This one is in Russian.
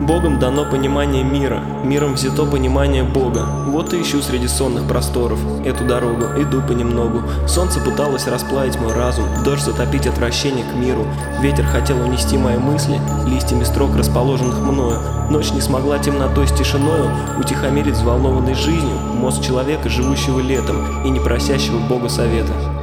Богом дано понимание мира, миром взято понимание Бога. Вот и ищу среди сонных просторов эту дорогу, иду понемногу. Солнце пыталось расплавить мой разум, дождь затопить отвращение к миру. Ветер хотел унести мои мысли листьями строк, расположенных мною. Ночь не смогла темнотой с тишиною утихомирить взволнованной жизнью мозг человека, живущего летом и не просящего Бога совета.